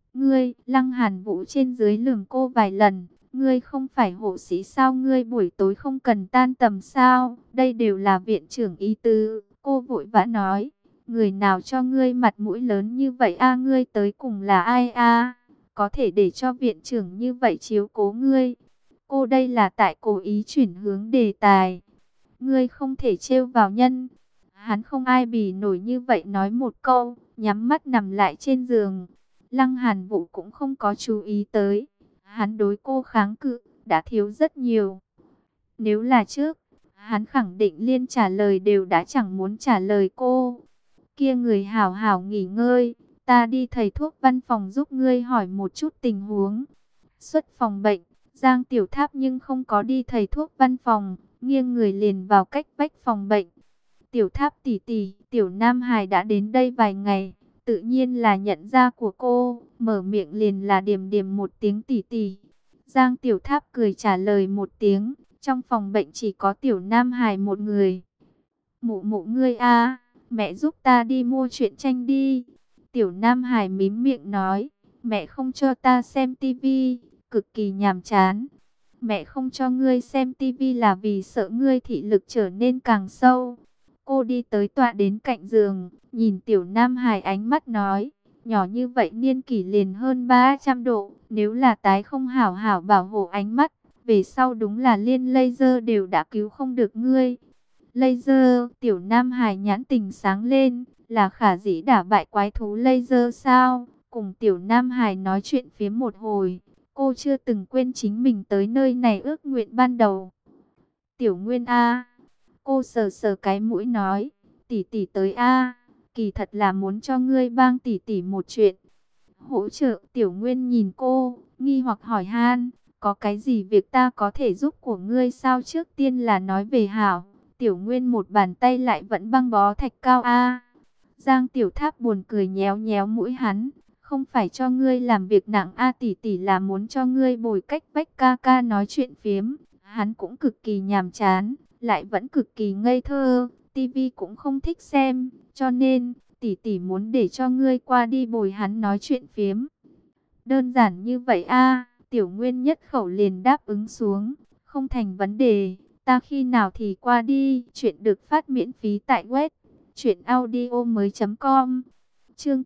Ngươi, Lăng Hàn Vũ trên dưới lườm cô vài lần. Ngươi không phải hộ sĩ sao? Ngươi buổi tối không cần tan tầm sao? Đây đều là viện trưởng ý tứ. Cô vội vã nói. Người nào cho ngươi mặt mũi lớn như vậy a? Ngươi tới cùng là ai a? Có thể để cho viện trưởng như vậy chiếu cố ngươi? Cô đây là tại cố ý chuyển hướng đề tài. Ngươi không thể trêu vào nhân. Hắn không ai bì nổi như vậy nói một câu, nhắm mắt nằm lại trên giường. Lăng Hàn Vũ cũng không có chú ý tới. Hắn đối cô kháng cự, đã thiếu rất nhiều. Nếu là trước, hắn khẳng định liên trả lời đều đã chẳng muốn trả lời cô. Kia người hảo hảo nghỉ ngơi, ta đi thầy thuốc văn phòng giúp ngươi hỏi một chút tình huống. Xuất phòng bệnh, Giang Tiểu Tháp nhưng không có đi thầy thuốc văn phòng, nghiêng người liền vào cách vách phòng bệnh. Tiểu Tháp tỷ tỷ, Tiểu Nam Hải đã đến đây vài ngày, tự nhiên là nhận ra của cô, mở miệng liền là điềm điềm một tiếng tỷ tỷ. Giang Tiểu Tháp cười trả lời một tiếng, trong phòng bệnh chỉ có Tiểu Nam Hải một người. Mụ mụ ngươi a, mẹ giúp ta đi mua truyện tranh đi. Tiểu Nam Hải mím miệng nói, mẹ không cho ta xem tivi, cực kỳ nhàm chán. Mẹ không cho ngươi xem tivi là vì sợ ngươi thị lực trở nên càng sâu. Cô đi tới tọa đến cạnh giường, nhìn Tiểu Nam Hải ánh mắt nói, nhỏ như vậy niên kỷ liền hơn 300 độ, nếu là tái không hảo hảo bảo hộ ánh mắt, về sau đúng là liên laser đều đã cứu không được ngươi. Laser, Tiểu Nam Hải nhãn tình sáng lên, là Khả Dĩ đả bại quái thú laser sao? Cùng Tiểu Nam Hải nói chuyện phiếm một hồi, cô chưa từng quên chính mình tới nơi này ước nguyện ban đầu. Tiểu Nguyên A, cô sờ sờ cái mũi nói, tỷ tỷ tới A, kỳ thật là muốn cho ngươi bang tỷ tỷ một chuyện. Hỗ trợ. Tiểu Nguyên nhìn cô, nghi hoặc hỏi han, có cái gì việc ta có thể giúp của ngươi sao? Trước tiên là nói về hảo. Tiểu Nguyên một bàn tay lại vẫn băng bó thạch cao a. Giang Tiểu Tháp buồn cười nhéo nhéo mũi hắn, không phải cho ngươi làm việc nặng a, tỷ tỷ là muốn cho ngươi bồi cách vách ca ca nói chuyện phiếm. Hắn cũng cực kỳ nhàm chán, lại vẫn cực kỳ ngây thơ, tivi cũng không thích xem, cho nên tỷ tỷ muốn để cho ngươi qua đi bồi hắn nói chuyện phiếm. Đơn giản như vậy a. Tiểu Nguyên nhất khẩu liền đáp ứng xuống, không thành vấn đề. Ta khi nào thì qua đi. Chuyện được phát miễn phí tại web truyệnaudiomoi.com. Chương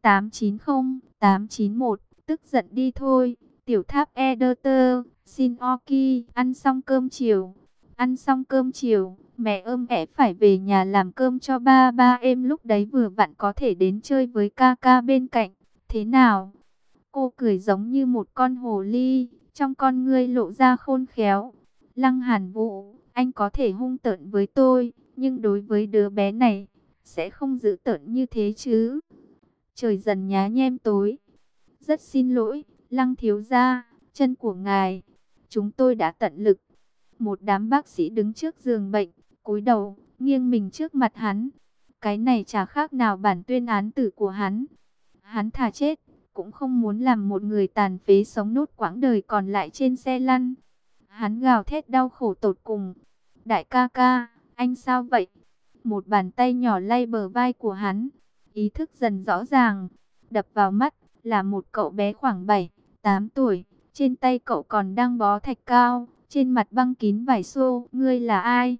890-891, tức giận đi thôi. Tiểu Tháp Editor, xin Oki, ăn xong cơm chiều. Ăn xong cơm chiều, mẹ ôm ẻ phải về nhà làm cơm cho ba ba em, lúc đấy vừa vặn có thể đến chơi với ca ca bên cạnh. Thế nào? Cô cười giống như một con hồ ly, trong con ngươi lộ ra khôn khéo. Lăng Hàn Vũ, anh có thể hung tợn với tôi, nhưng đối với đứa bé này, sẽ không dữ tợn như thế chứ. Trời dần nhá nhem tối. Rất xin lỗi, Lăng thiếu gia, chân của ngài, chúng tôi đã tận lực. Một đám bác sĩ đứng trước giường bệnh, cúi đầu, nghiêng mình trước mặt hắn. Cái này chả khác nào bản tuyên án tử của hắn. Hắn thà chết, cũng không muốn làm một người tàn phế sống nốt quãng đời còn lại trên xe lăn. Hắn gào thét đau khổ tột cùng. Đại ca ca, anh sao vậy? Một bàn tay nhỏ lay bờ vai của hắn. Ý thức dần rõ ràng. Đập vào mắt là một cậu bé khoảng 7-8 tuổi. Trên tay cậu còn đang bó thạch cao. Trên mặt băng kín vải xô. Ngươi là ai?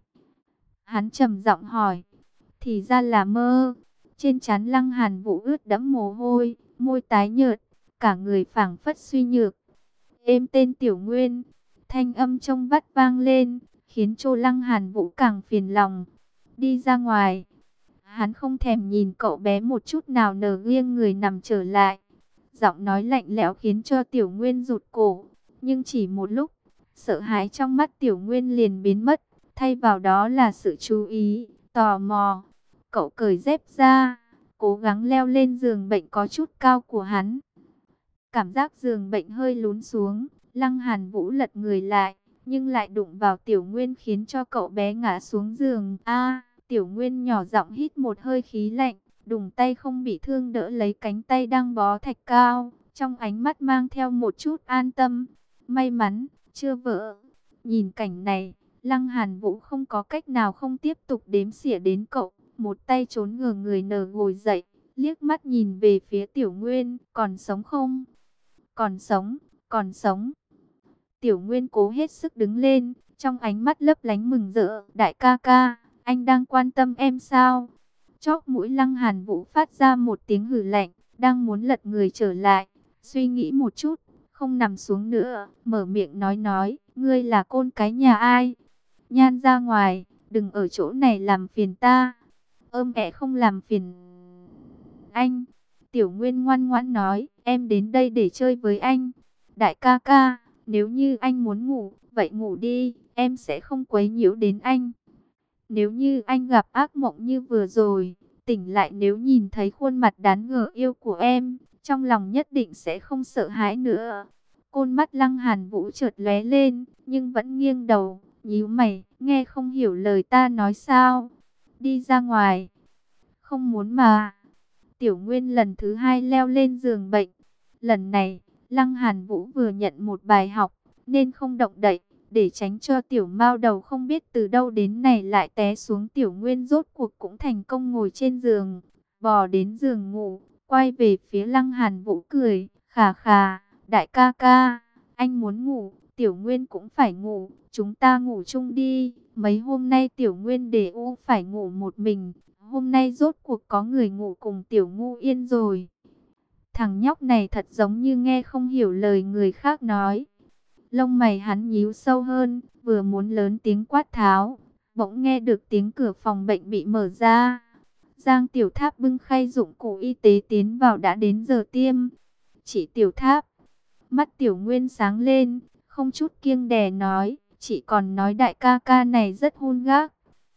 Hắn trầm giọng hỏi. Thì ra là Mơ. Trên trán Lăng Hàn Vũ ướt đẫm mồ hôi, môi tái nhợt, cả người phảng phất suy nhược. Em tên Tiểu Nguyên. Thanh âm trong vắt vang lên, khiến cho Lăng Hàn Vũ càng phiền lòng. Đi ra ngoài. Hắn không thèm nhìn cậu bé một chút nào, nở nghiêng người nằm trở lại. Giọng nói lạnh lẽo khiến cho Tiểu Nguyên rụt cổ. Nhưng chỉ một lúc, sợ hãi trong mắt Tiểu Nguyên liền biến mất. Thay vào đó là sự chú ý, tò mò. Cậu cởi dép ra, cố gắng leo lên giường bệnh có chút cao của hắn. Cảm giác giường bệnh hơi lún xuống. Lăng Hàn Vũ lật người lại, nhưng lại đụng vào Tiểu Nguyên khiến cho cậu bé ngã xuống giường. Tiểu Nguyên nhỏ giọng hít một hơi khí lạnh, đùng tay không bị thương đỡ lấy cánh tay đang bó thạch cao, trong ánh mắt mang theo một chút an tâm. May mắn, chưa vỡ. Nhìn cảnh này, Lăng Hàn Vũ không có cách nào không tiếp tục đếm xỉa đến cậu, một tay trốn ngửa người nở ngồi dậy, liếc mắt nhìn về phía Tiểu Nguyên, còn sống không? Còn sống, còn sống. Tiểu Nguyên cố hết sức đứng lên, trong ánh mắt lấp lánh mừng rỡ. Đại ca ca, anh đang quan tâm em sao? Chóp mũi Lăng Hàn Vũ phát ra một tiếng hừ lạnh, đang muốn lật người trở lại. Suy nghĩ một chút, không nằm xuống nữa, mở miệng nói, ngươi là con cái nhà ai? Nhan ra ngoài, đừng ở chỗ này làm phiền ta. Ôm ẹ không làm phiền anh. Tiểu Nguyên ngoan ngoãn nói, em đến đây để chơi với anh. Đại ca ca, nếu như anh muốn ngủ, vậy ngủ đi, em sẽ không quấy nhiễu đến anh. Nếu như anh gặp ác mộng như vừa rồi, tỉnh lại nếu nhìn thấy khuôn mặt đáng ngờ yêu của em, trong lòng nhất định sẽ không sợ hãi nữa. Côn mắt Lăng Hàn Vũ chợt lóe lên, nhưng vẫn nghiêng đầu, nhíu mày, nghe không hiểu lời ta nói sao? Đi ra ngoài. Không muốn mà. Tiểu Nguyên lần thứ hai leo lên giường bệnh. Lần này, Lăng Hàn Vũ vừa nhận một bài học, nên không động đậy, để tránh cho tiểu mao đầu không biết từ đâu đến này lại té xuống. Tiểu Nguyên rốt cuộc cũng thành công ngồi trên giường, bò đến giường ngủ, quay về phía Lăng Hàn Vũ cười, khà khà, đại ca ca, anh muốn ngủ, Tiểu Nguyên cũng phải ngủ, chúng ta ngủ chung đi. Mấy hôm nay Tiểu Nguyên để u phải ngủ một mình, hôm nay rốt cuộc có người ngủ cùng Tiểu Ngu Yên rồi. Thằng nhóc này thật giống như nghe không hiểu lời người khác nói. Lông mày hắn nhíu sâu hơn, vừa muốn lớn tiếng quát tháo, bỗng nghe được tiếng cửa phòng bệnh bị mở ra. Giang Tiểu Tháp bưng khay dụng cụ y tế tiến vào. Đã đến giờ tiêm. Chị Tiểu Tháp. Mắt Tiểu Nguyên sáng lên, không chút kiêng dè nói, chị còn nói đại ca ca này rất hung gác.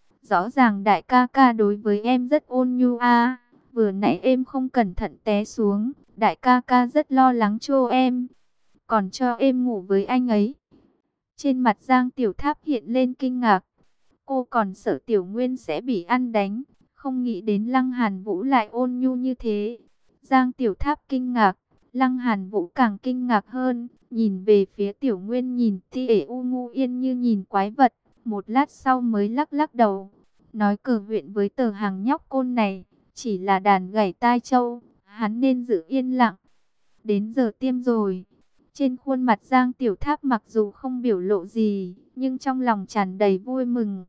Rõ ràng đại ca ca đối với em rất ôn nhu a. Vừa nãy em không cẩn thận té xuống, đại ca ca rất lo lắng cho em, còn cho em ngủ với anh ấy. Trên mặt Giang Tiểu Tháp hiện lên kinh ngạc. Cô còn sợ Tiểu Nguyên sẽ bị ăn đánh, không nghĩ đến Lăng Hàn Vũ lại ôn nhu như thế. Giang Tiểu Tháp kinh ngạc, Lăng Hàn Vũ càng kinh ngạc hơn, nhìn về phía Tiểu Nguyên nhìn Ti ể U Ngu Yên như nhìn quái vật. Một lát sau mới lắc lắc đầu, nói cờ huyện với tờ hàng nhóc côn này, chỉ là đàn gảy tai trâu, hắn nên giữ yên lặng. Đến giờ tiêm rồi. Trên khuôn mặt Giang Tiểu Tháp mặc dù không biểu lộ gì, nhưng trong lòng tràn đầy vui mừng.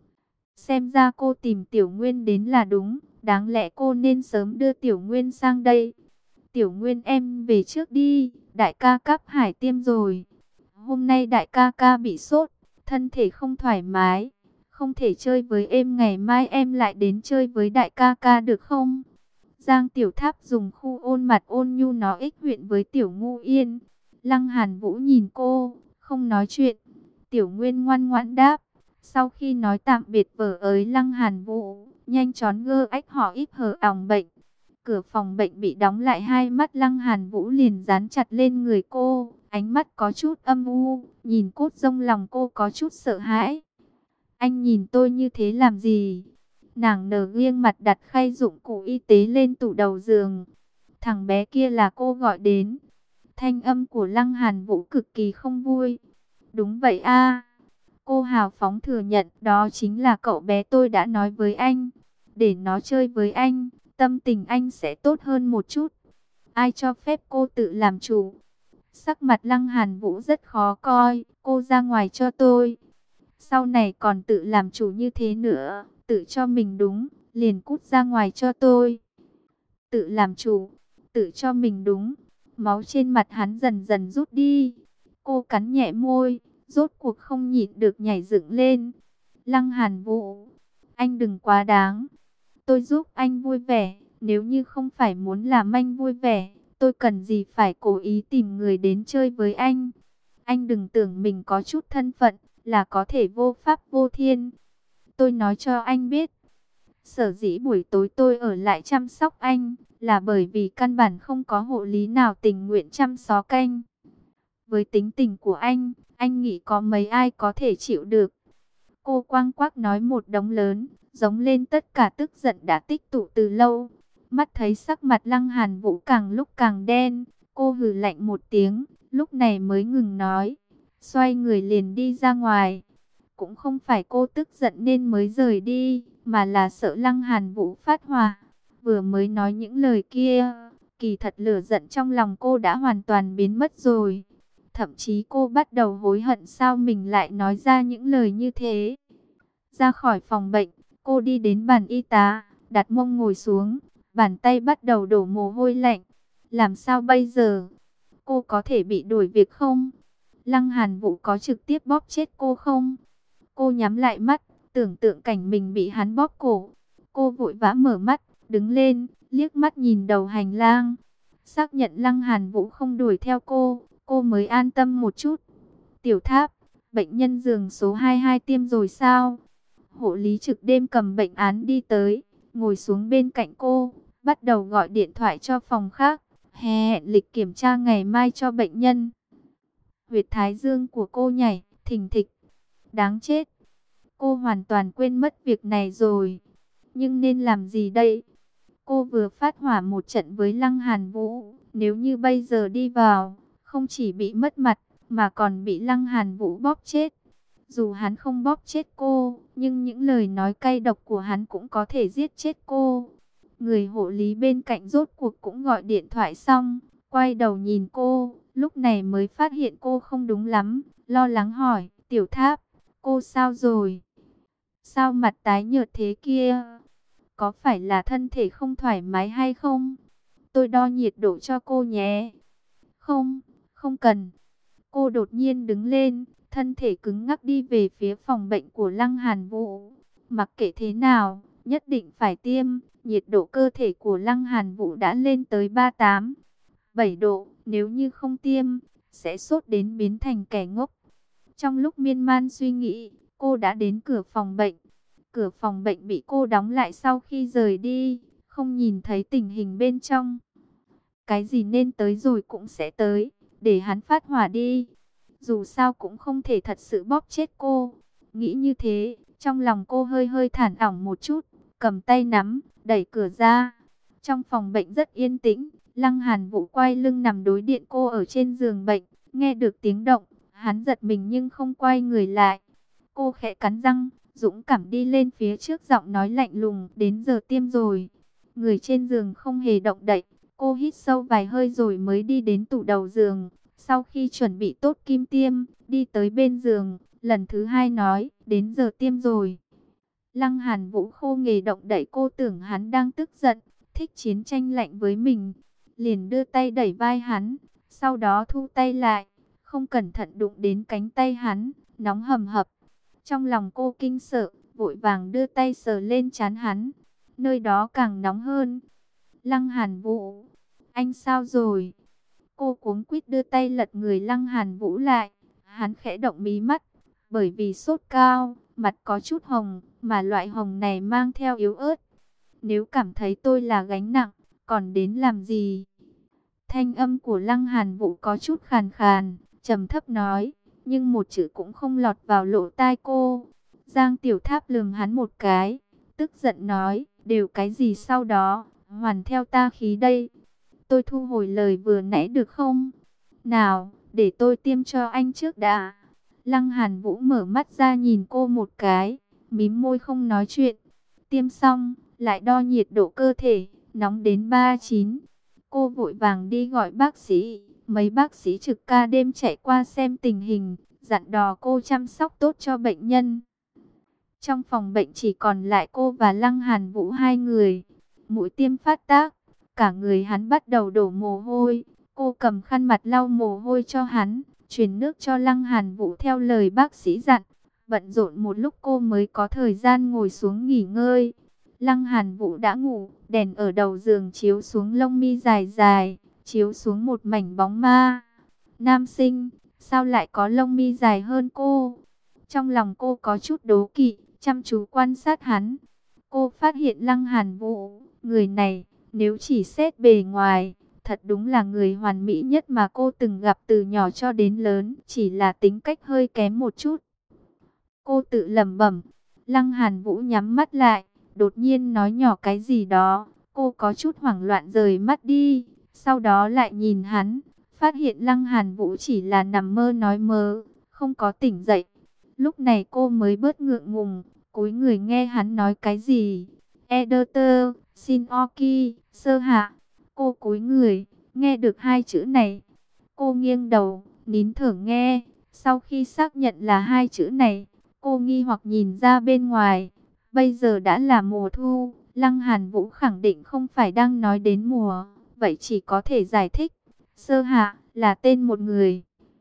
Xem ra cô tìm Tiểu Nguyên đến là đúng, đáng lẽ cô nên sớm đưa Tiểu Nguyên sang đây. Tiểu Nguyên em về trước đi, đại ca Cáp Hải tiêm rồi. Hôm nay đại ca ca bị sốt, thân thể không thoải mái, không thể chơi với em, ngày mai em lại đến chơi với đại ca ca được không? Giang Tiểu Tháp dùng khu ôn mặt ôn nhu nó ích huyện với Tiểu Ngu Yên. Lăng Hàn Vũ nhìn cô, không nói chuyện. Tiểu Nguyên ngoan ngoãn đáp. Sau khi nói tạm biệt vợ ới Lăng Hàn Vũ, nhanh chóng gơ ách họ íp hờ ỏng bệnh. Cửa phòng bệnh bị đóng lại, hai mắt Lăng Hàn Vũ liền dán chặt lên người cô. Ánh mắt có chút âm u, nhìn cốt rông lòng cô có chút sợ hãi. Anh nhìn tôi như thế làm gì? Nàng nở nghiêng mặt đặt khay dụng cụ y tế lên tủ đầu giường. Thằng bé kia là cô gọi đến. Thanh âm của Lăng Hàn Vũ cực kỳ không vui. Đúng vậy a. Cô hào phóng thừa nhận, đó chính là cậu bé tôi đã nói với anh. Để nó chơi với anh, tâm tình anh sẽ tốt hơn một chút. Ai cho phép cô tự làm chủ? Sắc mặt Lăng Hàn Vũ rất khó coi. Cô ra ngoài cho tôi. Sau này còn tự làm chủ như thế nữa, tự cho mình đúng, liền cút ra ngoài cho tôi. Tự làm chủ, tự cho mình đúng. Máu trên mặt hắn dần dần rút đi. Cô cắn nhẹ môi, rốt cuộc không nhịn được nhảy dựng lên. Lăng Hàn Vũ, anh đừng quá đáng. Tôi giúp anh vui vẻ, nếu như không phải muốn làm anh vui vẻ, tôi cần gì phải cố ý tìm người đến chơi với anh. Anh đừng tưởng mình có chút thân phận là có thể vô pháp vô thiên. Tôi nói cho anh biết, sở dĩ buổi tối tôi ở lại chăm sóc anh, là bởi vì căn bản không có hộ lý nào tình nguyện chăm sóc anh. Với tính tình của anh nghĩ có mấy ai có thể chịu được. Cô quang quác nói một đống lớn, giống lên tất cả tức giận đã tích tụ từ lâu. Mắt thấy sắc mặt Lăng Hàn Vũ càng lúc càng đen, cô hừ lạnh một tiếng, lúc này mới ngừng nói. Xoay người liền đi ra ngoài. Cũng không phải cô tức giận nên mới rời đi, mà là sợ Lăng Hàn Vũ phát hỏa. Vừa mới nói những lời kia, Kỳ thật lửa giận trong lòng cô đã hoàn toàn biến mất rồi. Thậm chí cô bắt đầu hối hận sao mình lại nói ra những lời như thế. Ra khỏi phòng bệnh, cô đi đến bàn y tá, đặt mông ngồi xuống, bàn tay bắt đầu đổ mồ hôi lạnh. Làm sao bây giờ? Cô có thể bị đuổi việc không? Lăng Hàn Vũ có trực tiếp bóp chết cô không? Cô nhắm lại mắt, tưởng tượng cảnh mình bị hắn bóp cổ. Cô vội vã mở mắt, đứng lên, liếc mắt nhìn đầu hành lang. Xác nhận Lăng Hàn Vũ không đuổi theo cô mới an tâm một chút. Tiểu Tháp, bệnh nhân giường số 22 tiêm rồi sao? Hộ lý trực đêm cầm bệnh án đi tới, ngồi xuống bên cạnh cô, bắt đầu gọi điện thoại cho phòng khác, hẹn lịch kiểm tra ngày mai cho bệnh nhân. Huyệt thái dương của cô nhảy, thình thịch. Đáng chết, cô hoàn toàn quên mất việc này rồi. Nhưng nên làm gì đây? Cô vừa phát hỏa một trận với Lăng Hàn Vũ, nếu như bây giờ đi vào, không chỉ bị mất mặt, mà còn bị Lăng Hàn Vũ bóp chết. Dù hắn không bóp chết cô, nhưng những lời nói cay độc của hắn cũng có thể giết chết cô. Người hộ lý bên cạnh rốt cuộc cũng gọi điện thoại xong, quay đầu nhìn cô, lúc này mới phát hiện cô không đúng lắm, lo lắng hỏi, Tiểu Tháp, cô sao rồi? Sao mặt tái nhợt thế kia? Có phải là thân thể không thoải mái hay không? Tôi đo nhiệt độ cho cô nhé. Không, không cần. Cô đột nhiên đứng lên, thân thể cứng ngắc đi về phía phòng bệnh của Lăng Hàn Vũ. Mặc kệ thế nào, nhất định phải tiêm. Nhiệt độ cơ thể của Lăng Hàn Vũ đã lên tới 38, 7 độ. Nếu như không tiêm, sẽ sốt đến biến thành kẻ ngốc. Trong lúc miên man suy nghĩ, cô đã đến cửa phòng bệnh. Cửa phòng bệnh bị cô đóng lại sau khi rời đi, không nhìn thấy tình hình bên trong. Cái gì nên tới rồi cũng sẽ tới, để hắn phát hỏa đi. Dù sao cũng không thể thật sự bóp chết cô. Nghĩ như thế, trong lòng cô hơi hơi thả lỏng một chút, cầm tay nắm, đẩy cửa ra. Trong phòng bệnh rất yên tĩnh, Lăng Hàn Vũ quay lưng nằm đối diện cô ở trên giường bệnh, nghe được tiếng động, hắn giật mình nhưng không quay người lại. Cô khẽ cắn răng, dũng cảm đi lên phía trước, giọng nói lạnh lùng, đến giờ tiêm rồi. Người trên giường không hề động đậy, cô hít sâu vài hơi rồi mới đi đến tủ đầu giường. Sau khi chuẩn bị tốt kim tiêm, đi tới bên giường, lần thứ hai nói, đến giờ tiêm rồi. Lăng Hàn Vũ khô nghề động đậy, cô tưởng hắn đang tức giận, thích chiến tranh lạnh với mình. Liền đưa tay đẩy vai hắn, sau đó thu tay lại, không cẩn thận đụng đến cánh tay hắn, nóng hầm hập. Trong lòng cô kinh sợ, vội vàng đưa tay sờ lên trán hắn, nơi đó càng nóng hơn. Lăng Hàn Vũ, anh sao rồi? Cô cuống quýt đưa tay lật người Lăng Hàn Vũ lại. Hắn khẽ động mí mắt, bởi vì sốt cao, mặt có chút hồng, mà loại hồng này mang theo yếu ớt. Nếu cảm thấy tôi là gánh nặng, còn đến làm gì? Thanh âm của Lăng Hàn Vũ có chút khàn khàn, trầm thấp nói, nhưng một chữ cũng không lọt vào lỗ tai cô. Giang Tiểu Tháp lườm hắn một cái, tức giận nói, đều cái gì sau đó, hoàn theo ta khí đây. Tôi thu hồi lời vừa nãy được không? Nào, để tôi tiêm cho anh trước đã. Lăng Hàn Vũ mở mắt ra nhìn cô một cái, mím môi không nói chuyện. Tiêm xong, lại đo nhiệt độ cơ thể, nóng đến 39. Cô vội vàng đi gọi bác sĩ. Mấy bác sĩ trực ca đêm chạy qua xem tình hình, dặn dò cô chăm sóc tốt cho bệnh nhân. Trong phòng bệnh chỉ còn lại cô và Lăng Hàn Vũ hai người. Mũi tiêm phát tác, cả người hắn bắt đầu đổ mồ hôi. Cô cầm khăn mặt lau mồ hôi cho hắn, truyền nước cho Lăng Hàn Vũ theo lời bác sĩ dặn. Bận rộn một lúc cô mới có thời gian ngồi xuống nghỉ ngơi. Lăng Hàn Vũ đã ngủ, đèn ở đầu giường chiếu xuống lông mi dài dài, chiếu xuống một mảnh bóng ma. Nam sinh, sao lại có lông mi dài hơn cô? Trong lòng cô có chút đố kỵ, chăm chú quan sát hắn. Cô phát hiện Lăng Hàn Vũ, người này, nếu chỉ xét bề ngoài, thật đúng là người hoàn mỹ nhất mà cô từng gặp từ nhỏ cho đến lớn, chỉ là tính cách hơi kém một chút. Cô tự lẩm bẩm. Lăng Hàn Vũ nhắm mắt lại, đột nhiên nói nhỏ cái gì đó. Cô có chút hoảng loạn rời mắt đi, sau đó lại nhìn hắn, phát hiện Lăng Hàn Vũ chỉ là nằm mơ nói mơ, không có tỉnh dậy. Lúc này cô mới bớt ngượng ngùng, cúi người nghe hắn nói cái gì. Editor, Shin Oki, sơ hạ. Cô cúi người, nghe được hai chữ này. Cô nghiêng đầu, nín thở nghe. Sau khi xác nhận là hai chữ này, cô nghi hoặc nhìn ra bên ngoài. Bây giờ đã là mùa thu, Lăng Hàn Vũ khẳng định không phải đang nói đến mùa. Vậy chỉ có thể giải thích, Sơ Hạ là tên một người.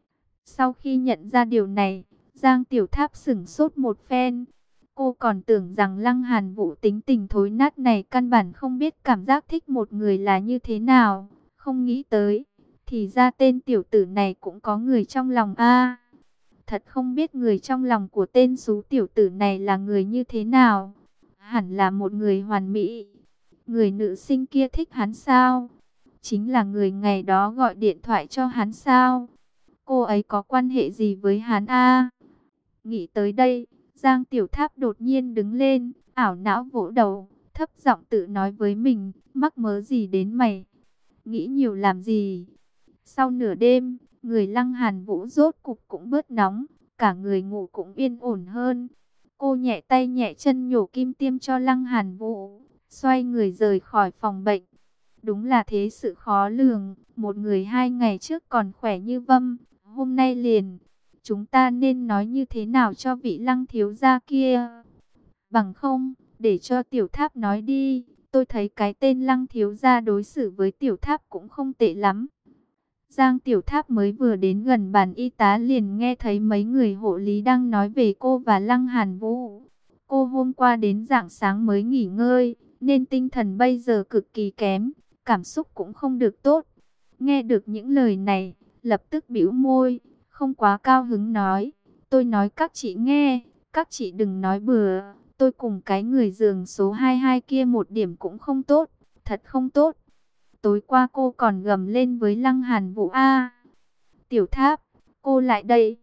Sau khi nhận ra điều này, Giang Tiểu Tháp sửng sốt một phen. Cô còn tưởng rằng Lăng Hàn Vũ tính tình thối nát này căn bản không biết cảm giác thích một người là như thế nào. Không nghĩ tới, thì ra tên tiểu tử này cũng có người trong lòng a. Thật không biết người trong lòng của tên xú tiểu tử này là người như thế nào. Hẳn là một người hoàn mỹ. Người nữ sinh kia thích hắn sao? Chính là người ngày đó gọi điện thoại cho hắn sao? Cô ấy có quan hệ gì với hắn a? Nghĩ tới đây, Giang Tiểu Tháp đột nhiên đứng lên, ảo não vỗ đầu, thấp giọng tự nói với mình, mắc mớ gì đến mày? Nghĩ nhiều làm gì? Sau nửa đêm, người Lăng Hàn Vũ rốt cục cũng bớt nóng, cả người ngủ cũng yên ổn hơn. Cô nhẹ tay nhẹ chân nhổ kim tiêm cho Lăng Hàn Vũ, xoay người rời khỏi phòng bệnh. Đúng là thế sự khó lường, một người 2 ngày trước còn khỏe như vâm, hôm nay liền. Chúng ta nên nói như thế nào cho vị Lăng thiếu gia kia? Bằng không, để cho Tiểu Tháp nói đi, tôi thấy cái tên Lăng thiếu gia đối xử với Tiểu Tháp cũng không tệ lắm. Giang Tiểu Tháp mới vừa đến gần bàn y tá liền nghe thấy mấy người hộ lý đang nói về cô và Lăng Hàn Vũ. Cô hôm qua đến rạng sáng mới nghỉ ngơi, nên tinh thần bây giờ cực kỳ kém, cảm xúc cũng không được tốt. Nghe được những lời này, lập tức bĩu môi, không quá cao hứng nói. Tôi nói các chị nghe, các chị đừng nói bừa, tôi cùng cái người giường số 22 kia một điểm cũng không tốt, thật không tốt. Tối qua cô còn gầm lên với Lăng Hàn Vũ a. Tiểu Tháp, cô lại đây.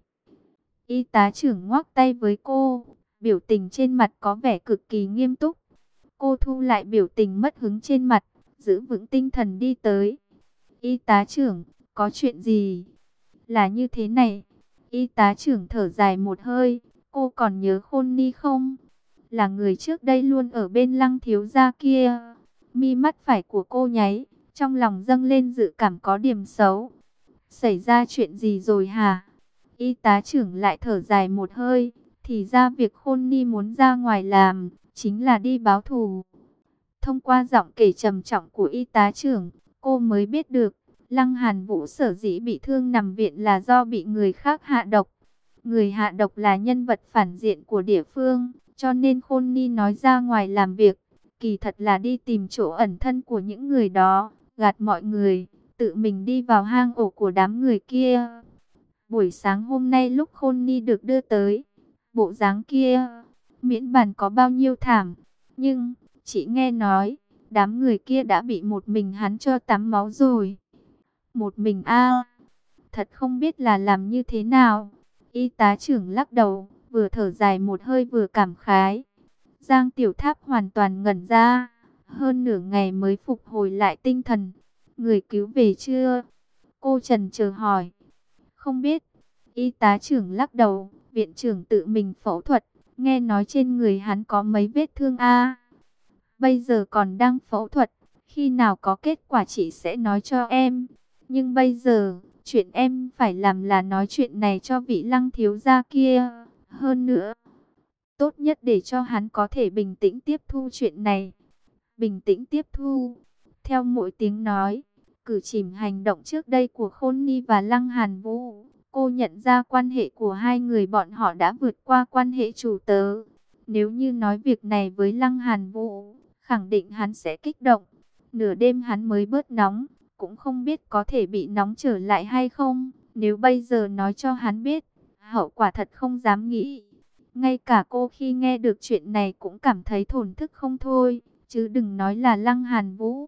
Y tá trưởng ngoắc tay với cô, biểu tình trên mặt có vẻ cực kỳ nghiêm túc. Cô thu lại biểu tình mất hứng trên mặt, giữ vững tinh thần đi tới. Y tá trưởng, có chuyện gì? Là như thế này. Y tá trưởng thở dài một hơi, cô còn nhớ Khôn Ni không? Là người trước đây luôn ở bên Lăng thiếu gia kia. Mi mắt phải của cô nháy, trong lòng dâng lên dự cảm có điểm xấu. Xảy ra chuyện gì rồi hả? Y tá trưởng lại thở dài một hơi. Thì ra việc Khôn Ni muốn ra ngoài làm, chính là đi báo thù. Thông qua giọng kể trầm trọng của y tá trưởng, cô mới biết được, Lăng Hàn Vũ sở dĩ bị thương nằm viện là do bị người khác hạ độc. Người hạ độc là nhân vật phản diện của địa phương, cho nên Khôn Ni nói ra ngoài làm việc, kỳ thật là đi tìm chỗ ẩn thân của những người đó, gạt mọi người, tự mình đi vào hang ổ của đám người kia. Buổi sáng hôm nay lúc Khôn Ni được đưa tới, bộ dáng kia, miễn bàn có bao nhiêu thảm, nhưng chị nghe nói, đám người kia đã bị một mình hắn cho tắm máu rồi. Một mình a, thật không biết là làm như thế nào. Y tá trưởng lắc đầu, vừa thở dài một hơi vừa cảm khái. Giang Tiểu Tháp hoàn toàn ngẩn ra, hơn nửa ngày mới phục hồi lại tinh thần. Người cứu về chưa? Cô trần chờ hỏi. Không biết. Y tá trưởng lắc đầu, viện trưởng tự mình phẫu thuật, nghe nói trên người hắn có mấy vết thương a. Bây giờ còn đang phẫu thuật, khi nào có kết quả chị sẽ nói cho em. Nhưng bây giờ, chuyện em phải làm là nói chuyện này cho vị Lăng thiếu gia kia. Hơn nữa, tốt nhất để cho hắn có thể bình tĩnh tiếp thu chuyện này. Bình tĩnh tiếp thu. Theo mỗi tiếng nói, cử chỉ hành động trước đây của Khôn Ni và Lăng Hàn Vũ, cô nhận ra quan hệ của hai người bọn họ đã vượt qua quan hệ chủ tớ. Nếu như nói việc này với Lăng Hàn Vũ, khẳng định hắn sẽ kích động. Nửa đêm hắn mới bớt nóng, cũng không biết có thể bị nóng trở lại hay không. Nếu bây giờ nói cho hắn biết, hậu quả thật không dám nghĩ. Ngay cả cô khi nghe được chuyện này cũng cảm thấy thổn thức không thôi, chứ đừng nói là Lăng Hàn Vũ.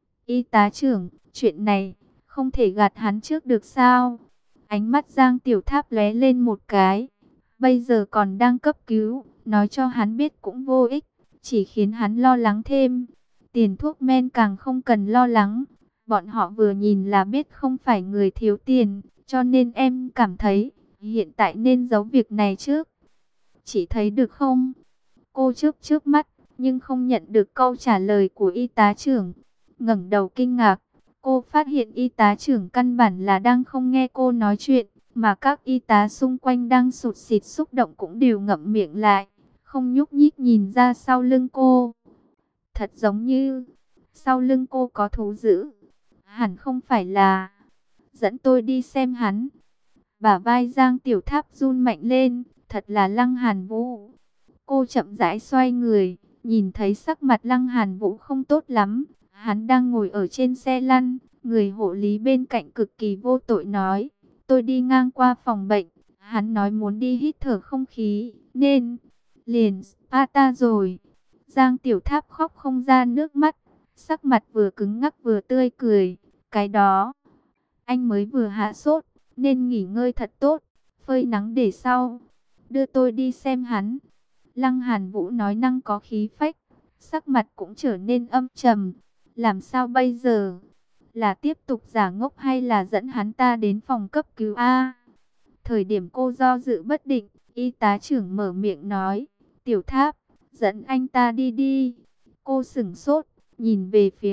Y tá trưởng, chuyện này không thể gạt hắn trước được sao? Ánh mắt Giang Tiểu Tháp lóe lên một cái. Bây giờ còn đang cấp cứu, nói cho hắn biết cũng vô ích, chỉ khiến hắn lo lắng thêm. Tiền thuốc men càng không cần lo lắng. Bọn họ vừa nhìn là biết không phải người thiếu tiền, cho nên em cảm thấy hiện tại nên giấu việc này trước. Chị thấy được không? Cô chớp chớp mắt, nhưng không nhận được câu trả lời của y tá trưởng. Ngẩng đầu kinh ngạc, Cô phát hiện y tá trưởng căn bản là đang không nghe cô nói chuyện, mà các y tá xung quanh đang sụt sịt xúc động cũng đều ngậm miệng lại, không nhúc nhích nhìn ra sau lưng cô. Thật giống như sau lưng cô có thú dữ. Hẳn không phải là... Dẫn tôi đi xem hắn. Bả vai Giang Tiểu Tháp run mạnh lên, thật là Lăng Hàn Vũ. Cô chậm rãi xoay người, nhìn thấy sắc mặt Lăng Hàn Vũ không tốt lắm. Hắn đang ngồi ở trên xe lăn, người hộ lý bên cạnh cực kỳ vô tội nói. Tôi đi ngang qua phòng bệnh, hắn nói muốn đi hít thở không khí, nên liền Sparta rồi. Giang Tiểu Tháp khóc không ra nước mắt, sắc mặt vừa cứng ngắc vừa tươi cười. Cái đó, anh mới vừa hạ sốt, nên nghỉ ngơi thật tốt, phơi nắng để sau. Đưa tôi đi xem hắn. Lăng Hàn Vũ nói năng có khí phách, sắc mặt cũng trở nên âm trầm. Làm sao bây giờ? Là tiếp tục giả ngốc hay là dẫn hắn ta đến phòng cấp cứu A? Thời điểm cô do dự bất định, y tá trưởng mở miệng nói, Tiểu Tháp, dẫn anh ta đi đi. Cô sửng sốt, nhìn về phía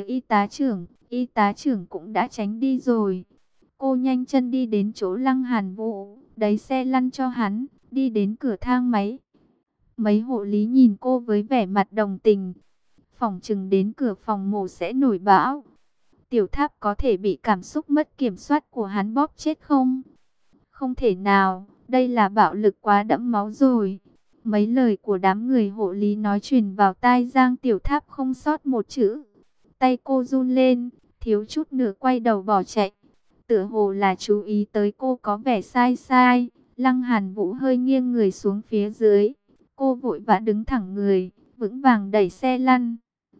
y tá trưởng cũng đã tránh đi rồi. Cô nhanh chân đi đến chỗ Lăng Hàn Vũ, đẩy xe lăn cho hắn, đi đến cửa thang máy. Mấy hộ lý nhìn cô với vẻ mặt đồng tình. Phỏng chừng đến cửa phòng mổ sẽ nổi bão. Tiểu Tháp có thể bị cảm xúc mất kiểm soát của hắn bóp chết không? Không thể nào, đây là bạo lực quá đẫm máu rồi. Mấy lời của đám người hộ lý nói truyền vào tai Giang Tiểu Tháp không sót một chữ. Tay cô run lên, thiếu chút nữa quay đầu bỏ chạy. Tựa hồ là chú ý tới cô có vẻ sai sai. Lăng Hàn Vũ hơi nghiêng người xuống phía dưới. Cô vội vã đứng thẳng người, vững vàng đẩy xe lăn.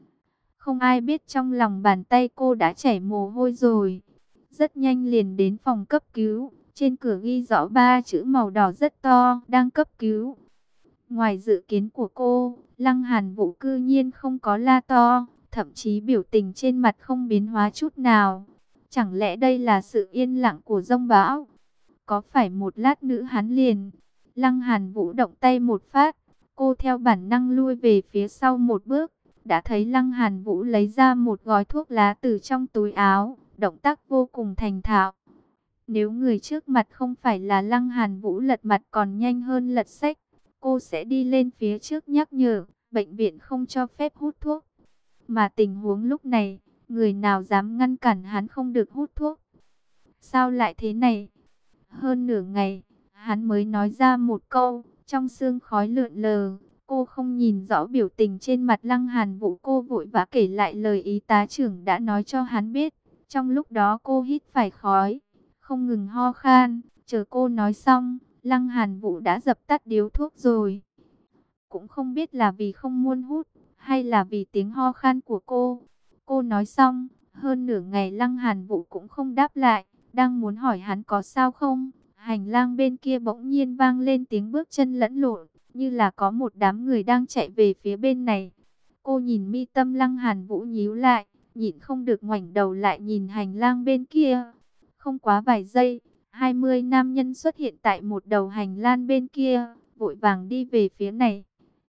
Không ai biết trong lòng bàn tay cô đã chảy mồ hôi rồi. Rất nhanh liền đến phòng cấp cứu. Trên cửa ghi rõ 3 chữ màu đỏ rất to, đang cấp cứu. Ngoài dự kiến của cô, Lăng Hàn Vũ cư nhiên không có la to, thậm chí biểu tình trên mặt không biến hóa chút nào. Chẳng lẽ đây là sự yên lặng của giông bão? Có phải một lát nữa hắn liền? Lăng Hàn Vũ động tay một phát, cô theo bản năng lui về phía sau một bước. Đã thấy Lăng Hàn Vũ lấy ra một gói thuốc lá từ trong túi áo, động tác vô cùng thành thạo. Nếu người trước mặt không phải là Lăng Hàn Vũ lật mặt còn nhanh hơn lật sách, cô sẽ đi lên phía trước nhắc nhở, bệnh viện không cho phép hút thuốc. Mà tình huống lúc này, người nào dám ngăn cản hắn không được hút thuốc? Sao lại thế này? Hơn nửa ngày, hắn mới nói ra một câu, trong sương khói lượn lờ. Cô không nhìn rõ biểu tình trên mặt Lăng Hàn Vũ, cô vội vã kể lại lời y tá trưởng đã nói cho hắn biết. Trong lúc đó cô hít phải khói, không ngừng ho khan, chờ cô nói xong, Lăng Hàn Vũ đã dập tắt điếu thuốc rồi. Cũng không biết là vì không muốn hút, hay là vì tiếng ho khan của cô. Cô nói xong, hơn nửa ngày Lăng Hàn Vũ cũng không đáp lại, đang muốn hỏi hắn có sao không. Hành lang bên kia bỗng nhiên vang lên tiếng bước chân lẫn lộn, như là có một đám người đang chạy về phía bên này. Cô nhìn mi tâm Lăng Hàn Vũ nhíu lại, nhịn không được ngoảnh đầu lại nhìn hành lang bên kia. Không quá vài giây, 20 nam nhân xuất hiện tại một đầu hành lang bên kia, vội vàng đi về phía này.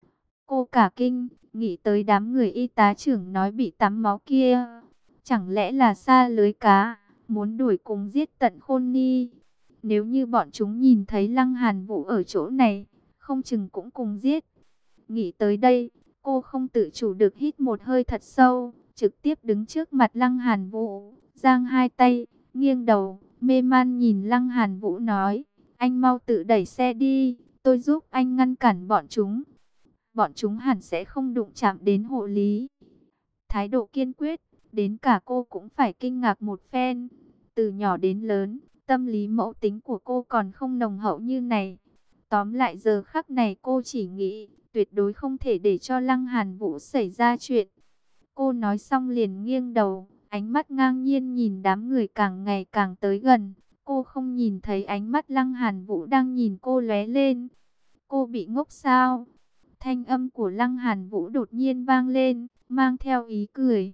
Cô cả kinh, nghĩ tới đám người y tá trưởng nói bị tắm máu kia. Chẳng lẽ là sa lưới cá, muốn đuổi cùng giết tận Khôn Ni. Nếu như bọn chúng nhìn thấy Lăng Hàn Vũ ở chỗ này, không chừng cũng cùng giết. Nghĩ tới đây, cô không tự chủ được hít một hơi thật sâu, trực tiếp đứng trước mặt Lăng Hàn Vũ, giang hai tay, nghiêng đầu, mê man nhìn Lăng Hàn Vũ nói, anh mau tự đẩy xe đi, tôi giúp anh ngăn cản bọn chúng. Bọn chúng hẳn sẽ không đụng chạm đến hộ lý. Thái độ kiên quyết, đến cả cô cũng phải kinh ngạc một phen. Từ nhỏ đến lớn, tâm lý mẫu tính của cô còn không nồng hậu như này. Tóm lại giờ khắc này cô chỉ nghĩ, tuyệt đối không thể để cho Lăng Hàn Vũ xảy ra chuyện. Cô nói xong liền nghiêng đầu, ánh mắt ngang nhiên nhìn đám người càng ngày càng tới gần. Cô không nhìn thấy ánh mắt Lăng Hàn Vũ đang nhìn cô lóe lên. Cô bị ngốc sao? Thanh âm của Lăng Hàn Vũ đột nhiên vang lên, mang theo ý cười.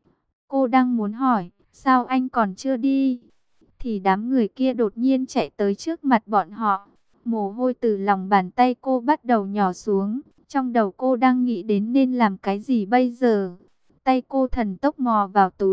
Cô đang muốn hỏi, sao anh còn chưa đi? Thì đám người kia đột nhiên chạy tới trước mặt bọn họ. Mồ hôi từ lòng bàn tay cô bắt đầu nhỏ xuống. Trong đầu cô đang nghĩ đến nên làm cái gì bây giờ. Tay cô thần tốc mò vào túi,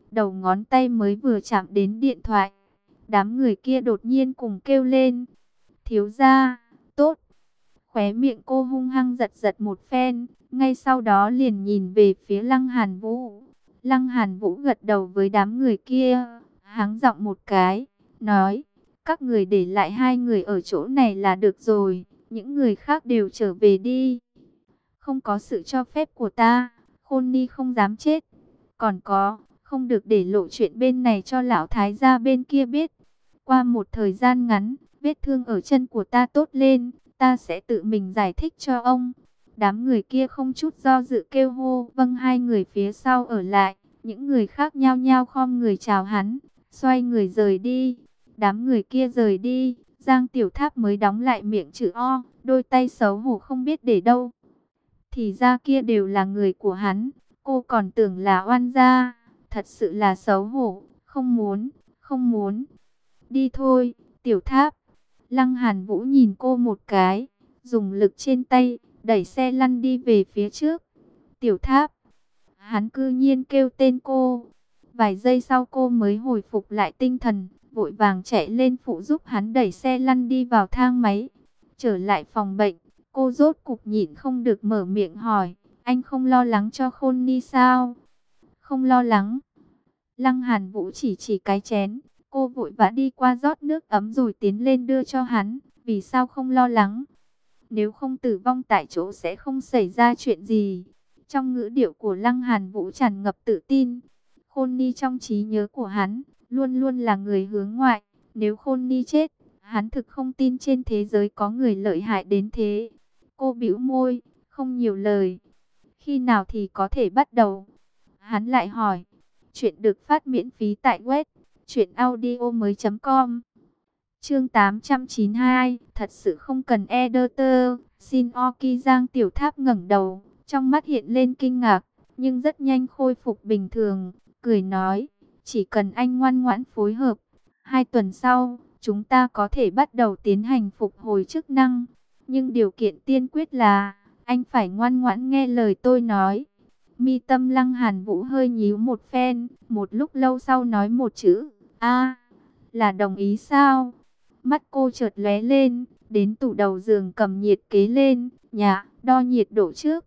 đầu ngón tay mới vừa chạm đến điện thoại, đám người kia đột nhiên cùng kêu lên, thiếu gia, tốt. Khóe miệng cô hung hăng giật giật một phen, ngay sau đó liền nhìn về phía Lăng Hàn Vũ. Lăng Hàn Vũ gật đầu với đám người kia, háng giọng một cái, nói, các người để lại 2 người ở chỗ này là được rồi, những người khác đều trở về đi. Không có sự cho phép của ta, Khôn Ni không dám chết. Còn có, không được để lộ chuyện bên này cho lão thái gia bên kia biết. Qua một thời gian ngắn, vết thương ở chân của ta tốt lên, ta sẽ tự mình giải thích cho ông. Đám người kia không chút do dự kêu hô, vâng. 2 người phía sau ở lại, những người khác nhao nhao khom người chào hắn, xoay người rời đi. Đám người kia rời đi, Giang Tiểu Tháp mới đóng lại miệng chữ O, đôi tay xấu hổ không biết để đâu. Thì ra kia đều là người của hắn, cô còn tưởng là oan gia, thật sự là xấu hổ, không muốn, không muốn. Đi thôi, Tiểu Tháp. Lăng Hàn Vũ nhìn cô một cái, dùng lực trên tay, đẩy xe lăn đi về phía trước. Tiểu Tháp. Hắn cư nhiên kêu tên cô. Vài giây sau cô mới hồi phục lại tinh thần, vội vàng chạy lên phụ giúp hắn đẩy xe lăn đi vào thang máy. Trở lại phòng bệnh, cô rốt cục nhịn không được mở miệng hỏi, anh không lo lắng cho Khôn Ni sao? Không lo lắng. Lăng Hàn Vũ chỉ chỉ cái chén, cô vội vã đi qua rót nước ấm rồi tiến lên đưa cho hắn, vì sao không lo lắng? Nếu không tử vong tại chỗ sẽ không xảy ra chuyện gì. Trong ngữ điệu của Lăng Hàn Vũ tràn ngập tự tin. Khôn Ni trong trí nhớ của hắn, luôn luôn là người hướng ngoại. Nếu Khôn Ni chết, hắn thực không tin trên thế giới có người lợi hại đến thế. Cô bĩu môi, không nhiều lời. Khi nào thì có thể bắt đầu? Hắn lại hỏi. Chuyện được phát miễn phí tại web truyệnaudiomoi.com. Chương 892, thật sự không cần editor. Xin Oki. Giang Tiểu Tháp ngẩng đầu, trong mắt hiện lên kinh ngạc, nhưng rất nhanh khôi phục bình thường, cười nói, chỉ cần anh ngoan ngoãn phối hợp, 2 tuần sau, chúng ta có thể bắt đầu tiến hành phục hồi chức năng. Nhưng điều kiện tiên quyết là, anh phải ngoan ngoãn nghe lời tôi nói. Mi tâm Lăng Hàn Vũ hơi nhíu một phen, một lúc lâu sau nói một chữ, a. Là đồng ý sao? Mắt cô chợt lóe lên, đến tủ đầu giường cầm nhiệt kế lên, đo nhiệt độ trước.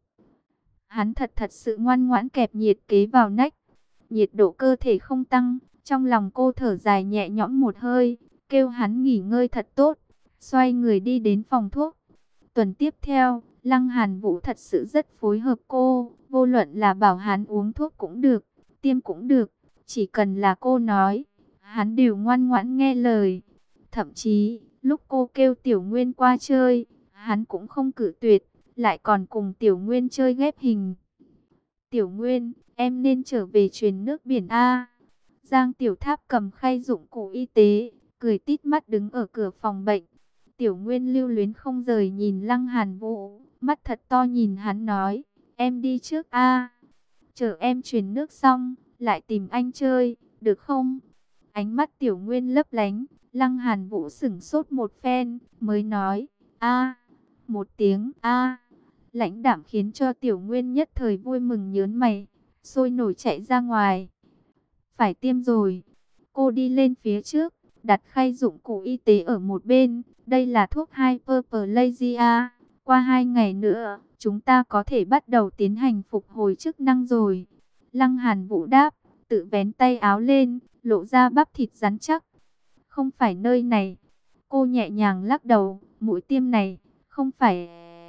Hắn thật sự ngoan ngoãn kẹp nhiệt kế vào nách. Nhiệt độ cơ thể không tăng, trong lòng cô thở dài nhẹ nhõm một hơi, kêu hắn nghỉ ngơi thật tốt, xoay người đi đến phòng thuốc. Tuần tiếp theo, Lăng Hàn Vũ thật sự rất phối hợp cô, vô luận là bảo hắn uống thuốc cũng được, tiêm cũng được, chỉ cần là cô nói, hắn đều ngoan ngoãn nghe lời. Thậm chí, lúc cô kêu Tiểu Nguyên qua chơi, hắn cũng không cự tuyệt, lại còn cùng Tiểu Nguyên chơi ghép hình. Tiểu Nguyên, em nên trở về truyền nước biển A. Giang Tiểu Tháp cầm khay dụng cụ y tế, cười tít mắt đứng ở cửa phòng bệnh. Tiểu Nguyên lưu luyến không rời nhìn Lăng Hàn Vũ, mắt thật to nhìn hắn nói, em đi trước A. Chờ em truyền nước xong, lại tìm anh chơi, được không? Ánh mắt Tiểu Nguyên lấp lánh, Lăng Hàn Vũ sửng sốt một phen, mới nói, a. Một tiếng a. Lãnh đạm khiến cho Tiểu Nguyên nhất thời vui mừng nhớn mày, sôi nổi chạy ra ngoài. Phải tiêm rồi. Cô đi lên phía trước, đặt khay dụng cụ y tế ở một bên. Đây là thuốc Hyperplasia. Qua 2 ngày nữa, chúng ta có thể bắt đầu tiến hành phục hồi chức năng rồi. Lăng Hàn Vũ đáp, tự vén tay áo lên, lộ ra bắp thịt rắn chắc. Không phải nơi này. Cô nhẹ nhàng lắc đầu, mũi tiêm này, không phải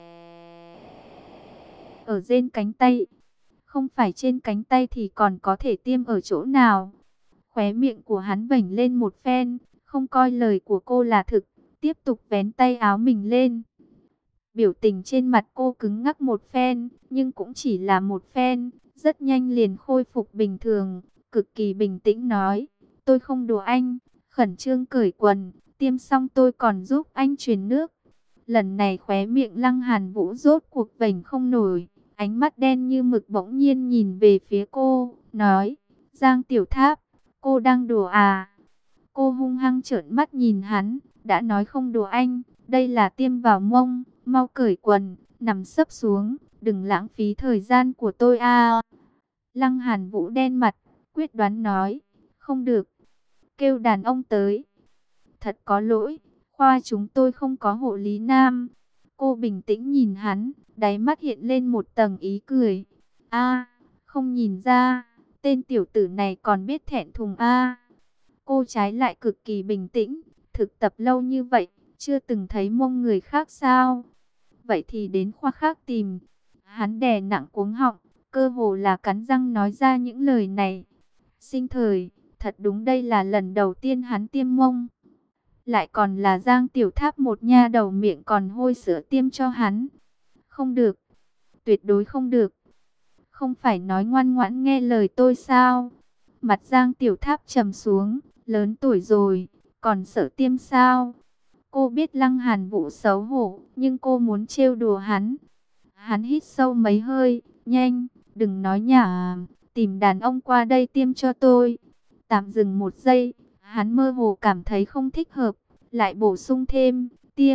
ở trên cánh tay. Không phải trên cánh tay thì còn có thể tiêm ở chỗ nào? Khóe miệng của hắn vểnh lên một phen, không coi lời của cô là thực, tiếp tục vén tay áo mình lên. Biểu tình trên mặt cô cứng ngắc một phen, nhưng cũng chỉ là một phen, rất nhanh liền khôi phục bình thường, cực kỳ bình tĩnh nói, tôi không đùa anh, khẩn trương cởi quần, tiêm xong tôi còn giúp anh truyền nước. Lần này khóe miệng Lăng Hàn Vũ rốt cuộc vểnh không nổi, ánh mắt đen như mực bỗng nhiên nhìn về phía cô, nói, Giang Tiểu Tháp, cô đang đùa à? Cô hung hăng trợn mắt nhìn hắn, đã nói không đùa anh, đây là tiêm vào mông, mau cởi quần, nằm sấp xuống, đừng lãng phí thời gian của tôi a. Lăng Hàn Vũ đen mặt, quyết đoán nói, không được, kêu đàn ông tới. Thật có lỗi, khoa chúng tôi không có hộ lý nam. Cô bình tĩnh nhìn hắn, đáy mắt hiện lên một tầng ý cười. A, không nhìn ra, tên tiểu tử này còn biết thẹn thùng a. Cô trái lại cực kỳ bình tĩnh, thực tập lâu như vậy, chưa từng thấy mông người khác sao? Vậy thì đến khoa khác tìm. Hắn đè nặng cuống họng, cơ hồ là cắn răng nói ra những lời này. Sinh thời, thật đúng đây là lần đầu tiên hắn tiêm mông. Lại còn là Giang Tiểu Tháp một nha đầu miệng còn hôi sữa tiêm cho hắn. Không được, tuyệt đối không được. Không phải nói ngoan ngoãn nghe lời tôi sao? Mặt Giang Tiểu Tháp trầm xuống, lớn tuổi rồi, còn sợ tiêm sao? Cô biết Lăng Hàn Vũ xấu hổ, nhưng cô muốn trêu đùa hắn. Hắn hít sâu mấy hơi, nhanh, đừng nói nhảm, tìm đàn ông qua đây tiêm cho tôi. Tạm dừng một giây, hắn mơ hồ cảm thấy không thích hợp, lại bổ sung thêm,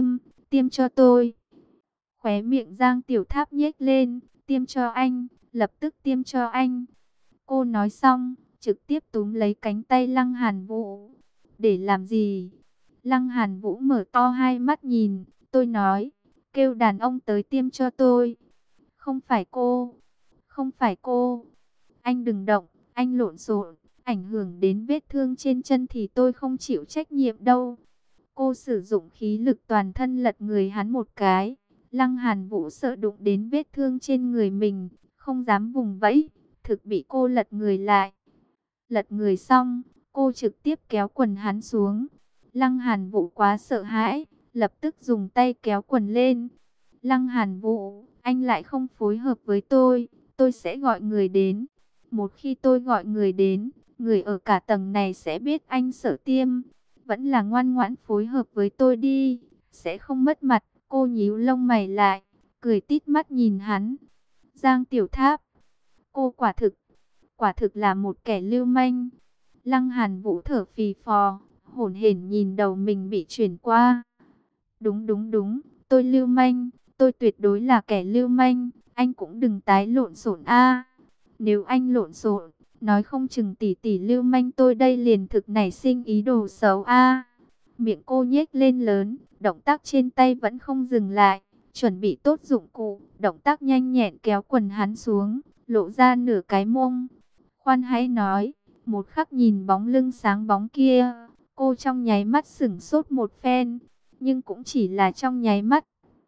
tiêm cho tôi. Khóe miệng Giang Tiểu Tháp nhếch lên, tiêm cho anh, lập tức tiêm cho anh. Cô nói xong, trực tiếp túm lấy cánh tay Lăng Hàn Vũ. Để làm gì? Lăng Hàn Vũ mở to hai mắt nhìn, tôi nói, kêu đàn ông tới tiêm cho tôi. Không phải cô, không phải cô. Anh đừng động, anh lộn xộn, ảnh hưởng đến vết thương trên chân thì tôi không chịu trách nhiệm đâu. Cô sử dụng khí lực toàn thân lật người hắn một cái. Lăng Hàn Vũ sợ đụng đến vết thương trên người mình, không dám vùng vẫy, thực bị cô lật người lại. Lật người xong, cô trực tiếp kéo quần hắn xuống. Lăng Hàn Vũ quá sợ hãi, lập tức dùng tay kéo quần lên. Lăng Hàn Vũ, anh lại không phối hợp với tôi sẽ gọi người đến. Một khi tôi gọi người đến, người ở cả tầng này sẽ biết anh sợ tiêm. Vẫn là ngoan ngoãn phối hợp với tôi đi, sẽ không mất mặt. Cô nhíu lông mày lại, cười tít mắt nhìn hắn. Giang Tiểu Tháp, cô quả thực là một kẻ lưu manh. Lăng Hàn Vũ thở phì phò, hổn hển nhìn đầu mình bị chuyển qua. Đúng, tôi lưu manh, tôi tuyệt đối là kẻ lưu manh, anh cũng đừng tái lộn xộn a. Nếu anh lộn xộn, nói không chừng tỷ tỷ lưu manh tôi đây liền thực nảy sinh ý đồ xấu a. Miệng cô nhếch lên lớn, động tác trên tay vẫn không dừng lại, chuẩn bị tốt dụng cụ, động tác nhanh nhẹn kéo quần hắn xuống, lộ ra nửa cái mông. Khoan hãy nói, một khắc nhìn bóng lưng sáng bóng kia, cô trong nháy mắt sửng sốt một phen, nhưng cũng chỉ là trong nháy mắt.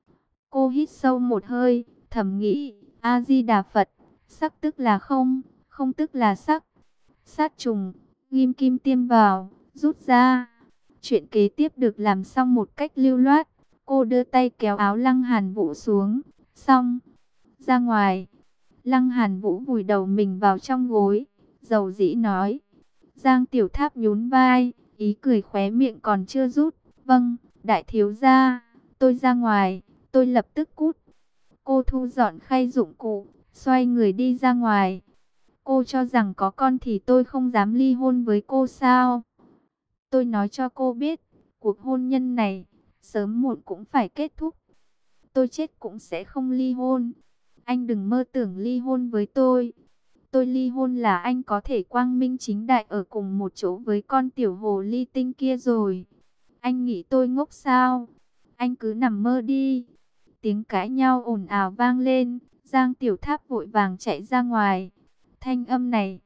Cô hít sâu một hơi, thầm nghĩ, A-di-đà Phật, sắc tức là không, không tức là sắc. Sát trùng, ghim kim tiêm vào, rút ra. Chuyện kế tiếp được làm xong một cách lưu loát. Cô đưa tay kéo áo Lăng Hàn Vũ xuống. Xong, ra ngoài. Lăng Hàn Vũ vùi đầu mình vào trong gối, dầu dĩ nói. Giang Tiểu Tháp nhún vai, ý cười khóe miệng còn chưa rút. Vâng, đại thiếu gia, tôi ra ngoài, tôi lập tức cút. Cô thu dọn khay dụng cụ, xoay người đi ra ngoài. Cô cho rằng có con thì tôi không dám ly hôn với cô sao? Tôi nói cho cô biết, cuộc hôn nhân này, sớm muộn cũng phải kết thúc. Tôi chết cũng sẽ không ly hôn. Anh đừng mơ tưởng ly hôn với tôi. Tôi ly hôn là anh có thể quang minh chính đại ở cùng một chỗ với con tiểu hồ ly tinh kia rồi. Anh nghĩ tôi ngốc sao? Anh cứ nằm mơ đi. Tiếng cãi nhau ồn ào vang lên. Giang Tiểu Tháp vội vàng chạy ra ngoài. Thanh âm này.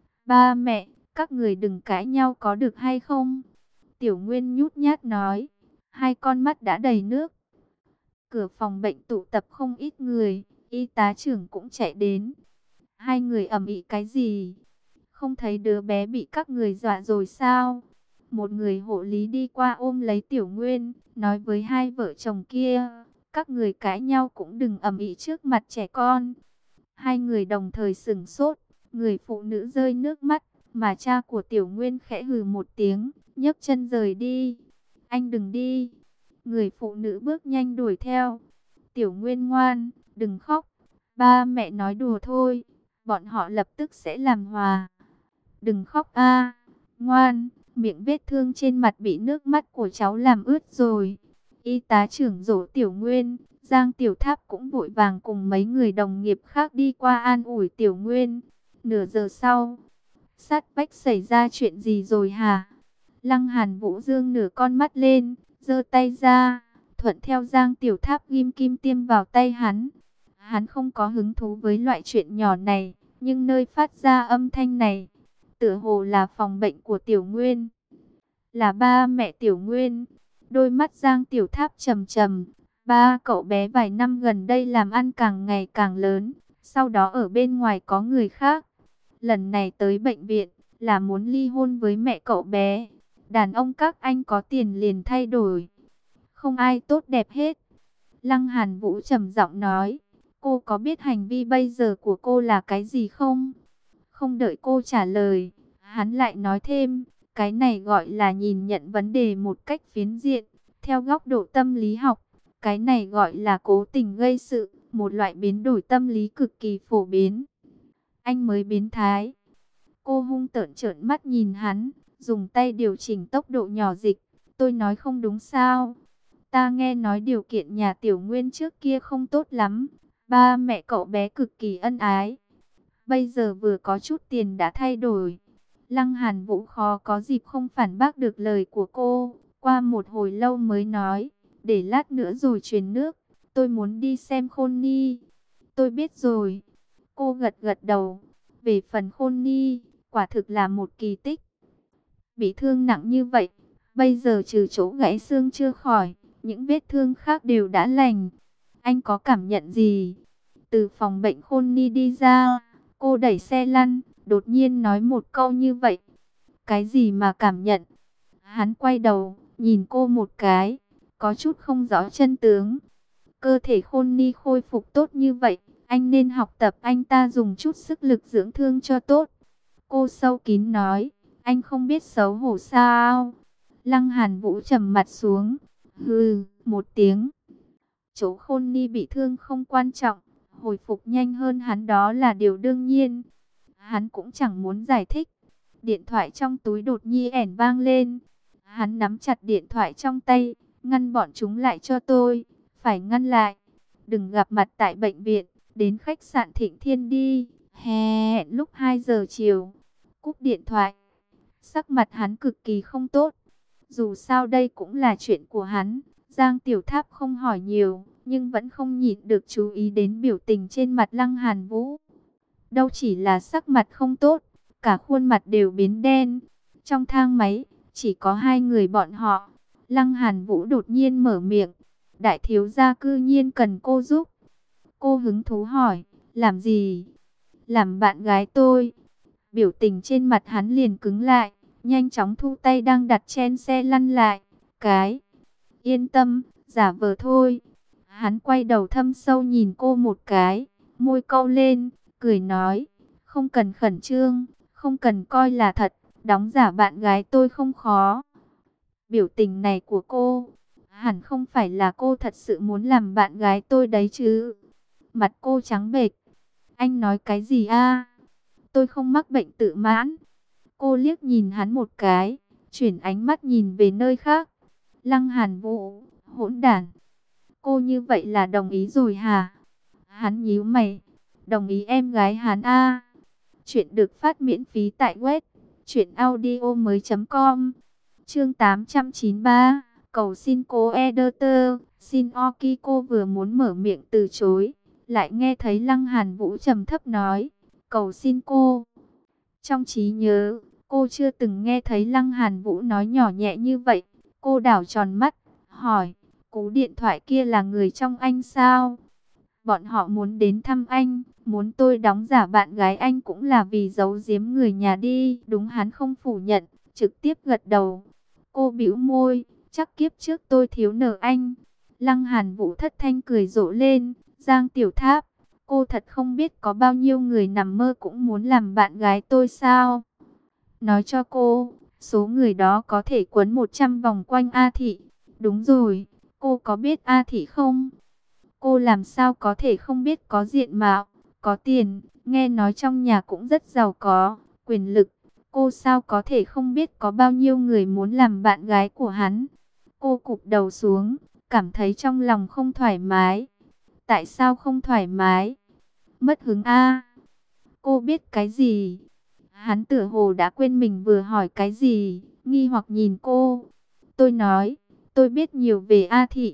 Ba mẹ, các người đừng cãi nhau có được hay không? Tiểu Nguyên nhút nhát nói. Hai con mắt đã đầy nước. Cửa phòng bệnh tụ tập không ít người. Y tá trưởng cũng chạy đến. Hai người ầm ĩ cái gì? Không thấy đứa bé bị các người dọa rồi sao? Một người hộ lý đi qua ôm lấy Tiểu Nguyên, nói với hai vợ chồng kia, các người cãi nhau cũng đừng ầm ĩ trước mặt trẻ con. Hai người đồng thời sửng sốt, người phụ nữ rơi nước mắt, mà cha của Tiểu Nguyên khẽ hừ một tiếng, nhấc chân rời đi. Anh đừng đi. Người phụ nữ bước nhanh đuổi theo. Tiểu Nguyên ngoan, đừng khóc. Ba mẹ nói đùa thôi, bọn họ lập tức sẽ làm hòa. Đừng khóc a, ngoan, miệng vết thương trên mặt bị nước mắt của cháu làm ướt rồi. Y tá trưởng dỗ Tiểu Nguyên, Giang Tiểu Tháp cũng vội vàng cùng mấy người đồng nghiệp khác đi qua an ủi Tiểu Nguyên. Nửa giờ sau, Sát vách xảy ra chuyện gì rồi hả? Lăng Hàn Vũ dương nửa con mắt lên, giơ tay ra, thuận theo Giang Tiểu Tháp ghim kim tiêm vào tay hắn. Hắn không có hứng thú với loại chuyện nhỏ này, nhưng nơi phát ra âm thanh này, tựa hồ là phòng bệnh của Tiểu Nguyên, là ba mẹ Tiểu Nguyên. Đôi mắt Giang Tiểu Tháp trầm trầm, ba cậu bé vài năm gần đây làm ăn càng ngày càng lớn, sau đó ở bên ngoài có người khác. Lần này tới bệnh viện là muốn ly hôn với mẹ cậu bé. Đàn ông các anh có tiền liền thay đổi, không ai tốt đẹp hết. Lăng Hàn Vũ trầm giọng nói, cô có biết hành vi bây giờ của cô là cái gì không? Không đợi cô trả lời, hắn lại nói thêm, cái này gọi là nhìn nhận vấn đề một cách phiến diện, theo góc độ tâm lý học. Cái này gọi là cố tình gây sự, một loại biến đổi tâm lý cực kỳ phổ biến. Anh mới biến thái. Cô hung tợn trợn mắt nhìn hắn, dùng tay điều chỉnh tốc độ nhỏ dịch. Tôi nói không đúng sao? Ta nghe nói điều kiện nhà Tiểu Nguyên trước kia không tốt lắm. Ba mẹ cậu bé cực kỳ ân ái. Bây giờ vừa có chút tiền đã thay đổi. Lăng Hàn Vũ khó có dịp không phản bác được lời của cô. Qua một hồi lâu mới nói, để lát nữa rồi truyền nước. Tôi muốn đi xem Khôn Ni. Tôi biết rồi. Cô gật gật đầu. Về phần Khôn Ni, quả thực là một kỳ tích. Bị thương nặng như vậy, bây giờ trừ chỗ gãy xương chưa khỏi, những vết thương khác đều đã lành. Anh có cảm nhận gì? Từ phòng bệnh Khôn Ni đi ra, cô đẩy xe lăn, đột nhiên nói một câu như vậy. Cái gì mà cảm nhận? Hắn quay đầu, nhìn cô một cái, có chút không rõ chân tướng. Cơ thể Khôn Ni khôi phục tốt như vậy, anh nên học tập anh ta dùng chút sức lực dưỡng thương cho tốt. Cô sâu kín nói, anh không biết xấu hổ sao? Lăng Hàn Vũ trầm mặt xuống, hừ, một tiếng. Chỗ Khôn Ni bị thương không quan trọng, hồi phục nhanh hơn hắn đó là điều đương nhiên. Hắn cũng chẳng muốn giải thích. Điện thoại trong túi đột nhiên vang lên. Hắn nắm chặt điện thoại trong tay, ngăn bọn chúng lại cho tôi. Phải ngăn lại. Đừng gặp mặt tại bệnh viện, đến khách sạn Thịnh Thiên đi. Hẹn lúc 2 giờ chiều. Cúp điện thoại. Sắc mặt hắn cực kỳ không tốt. Dù sao đây cũng là chuyện của hắn. Giang Tiểu Tháp không hỏi nhiều, nhưng vẫn không nhịn được chú ý đến biểu tình trên mặt Lăng Hàn Vũ. Đâu chỉ là sắc mặt không tốt, cả khuôn mặt đều biến đen. Trong thang máy, chỉ có hai người bọn họ. Lăng Hàn Vũ đột nhiên mở miệng. Đại thiếu gia cư nhiên cần cô giúp. Cô hứng thú hỏi, làm gì? Làm bạn gái tôi. Biểu tình trên mặt hắn liền cứng lại, nhanh chóng thu tay đang đặt trên xe lăn lại. Yên tâm, giả vờ thôi. Hắn quay đầu thâm sâu nhìn cô một cái, môi cau lên, cười nói, không cần khẩn trương, không cần coi là thật, đóng giả bạn gái tôi không khó. Biểu tình này của cô, hẳn không phải là cô thật sự muốn làm bạn gái tôi đấy chứ. Mặt cô trắng bệch. Anh nói cái gì a? Tôi không mắc bệnh tự mãn. Cô liếc nhìn hắn một cái, chuyển ánh mắt nhìn về nơi khác. Lăng Hàn Vũ, hỗn đản. Cô như vậy là đồng ý rồi hả? Hắn nhíu mày. Đồng ý em gái hắn a. Chuyện được phát miễn phí tại web truyệnaudiomoi.com. Chương 893, cầu xin cô editor, xin Okiko vừa muốn mở miệng từ chối, lại nghe thấy Lăng Hàn Vũ trầm thấp nói, cầu xin cô. Trong trí nhớ, cô chưa từng nghe thấy Lăng Hàn Vũ nói nhỏ nhẹ như vậy. Cô đảo tròn mắt, hỏi, cú điện thoại kia là người trong anh sao? Bọn họ muốn đến thăm anh, muốn tôi đóng giả bạn gái anh cũng là vì giấu giếm người nhà đi. Đúng, hắn không phủ nhận, trực tiếp gật đầu. Cô bĩu môi, chắc kiếp trước tôi thiếu nợ anh. Lăng Hàn Vũ thất thanh cười rộ lên, Giang Tiểu Tháp, cô thật không biết có bao nhiêu người nằm mơ cũng muốn làm bạn gái tôi sao? Nói cho cô, số người đó có thể quấn 100 vòng quanh A Thị. Đúng rồi, cô có biết A Thị không? Cô làm sao có thể không biết, có diện mạo, có tiền, nghe nói trong nhà cũng rất giàu có, quyền lực. Cô sao có thể không biết có bao nhiêu người muốn làm bạn gái của hắn? Cô cụp đầu xuống, cảm thấy trong lòng không thoải mái. Tại sao không thoải mái? Mất hứng a? Cô biết cái gì? Hắn tựa hồ đã quên mình vừa hỏi cái gì, nghi hoặc nhìn cô. Tôi nói, tôi biết nhiều về A Thị.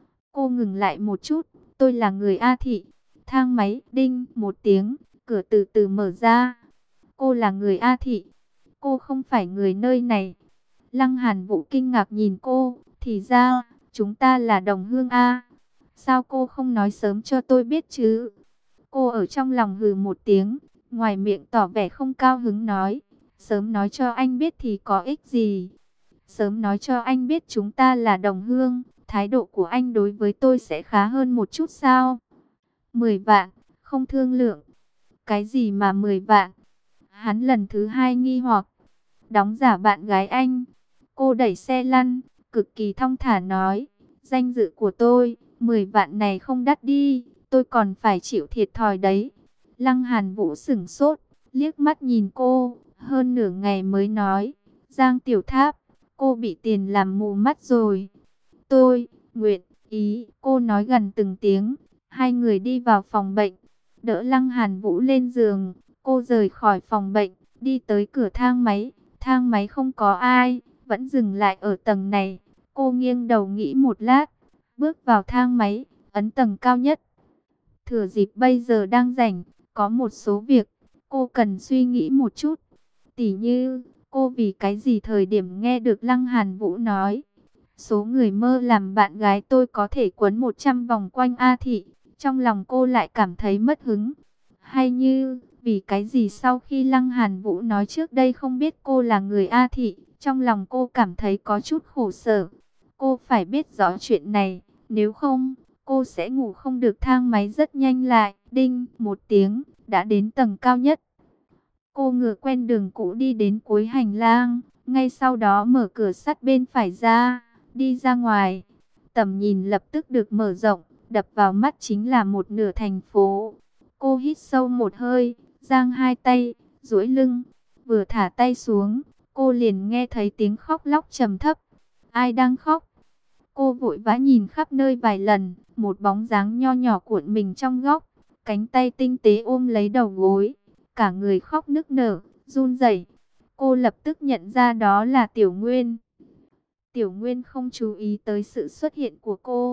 Cô ngừng lại một chút, tôi là người A Thị. Thang máy đinh một tiếng, cửa từ từ mở ra. Cô là người A Thị, cô không phải người nơi này. Lăng Hàn Vũ kinh ngạc nhìn cô, thì ra, chúng ta là đồng hương A. Sao cô không nói sớm cho tôi biết chứ? Cô ở trong lòng hừ một tiếng, ngoài miệng tỏ vẻ không cao hứng nói, sớm nói cho anh biết thì có ích gì? Sớm nói cho anh biết chúng ta là đồng hương, thái độ của anh đối với tôi sẽ khá hơn một chút sao? 10 vạn, không thương lượng. Cái gì mà 10 vạn? Hắn lần thứ hai nghi hoặc, đóng giả bạn gái anh. Cô đẩy xe lăn, cực kỳ thong thả nói, danh dự của tôi, 10 vạn này không đắt đi, tôi còn phải chịu thiệt thòi đấy. Lăng Hàn Vũ sửng sốt, liếc mắt nhìn cô, hơn nửa ngày mới nói, Giang Tiểu Tháp, cô bị tiền làm mù mắt rồi. Tôi, nguyện, ý, cô nói gần từng tiếng. Hai người đi vào phòng bệnh, đỡ Lăng Hàn Vũ lên giường, cô rời khỏi phòng bệnh, đi tới cửa thang máy. Thang máy không có ai, vẫn dừng lại ở tầng này. Cô nghiêng đầu nghĩ một lát, bước vào thang máy, ấn tầng cao nhất. Thừa dịp bây giờ đang rảnh, có một số việc, cô cần suy nghĩ một chút. Tỉ như, cô vì cái gì thời điểm nghe được Lăng Hàn Vũ nói, số người mơ làm bạn gái tôi có thể quấn 100 vòng quanh A Thị, trong lòng cô lại cảm thấy mất hứng. Hay như, vì cái gì sau khi Lăng Hàn Vũ nói trước đây không biết cô là người A Thị, trong lòng cô cảm thấy có chút khổ sở. Cô phải biết rõ chuyện này, nếu không, cô sẽ ngủ không được. Thang máy rất nhanh lại, đinh, một tiếng, đã đến tầng cao nhất. Cô ngựa quen đường cũ đi đến cuối hành lang, ngay sau đó mở cửa sắt bên phải ra, đi ra ngoài. Tầm nhìn lập tức được mở rộng, đập vào mắt chính là một nửa thành phố. Cô hít sâu một hơi, giang hai tay, duỗi lưng, vừa thả tay xuống, cô liền nghe thấy tiếng khóc lóc trầm thấp. Ai đang khóc? Cô vội vã nhìn khắp nơi vài lần, một bóng dáng nho nhỏ cuộn mình trong góc, cánh tay tinh tế ôm lấy đầu gối, cả người khóc nức nở, run rẩy. Cô lập tức nhận ra đó là Tiểu Nguyên. Tiểu Nguyên không chú ý tới sự xuất hiện của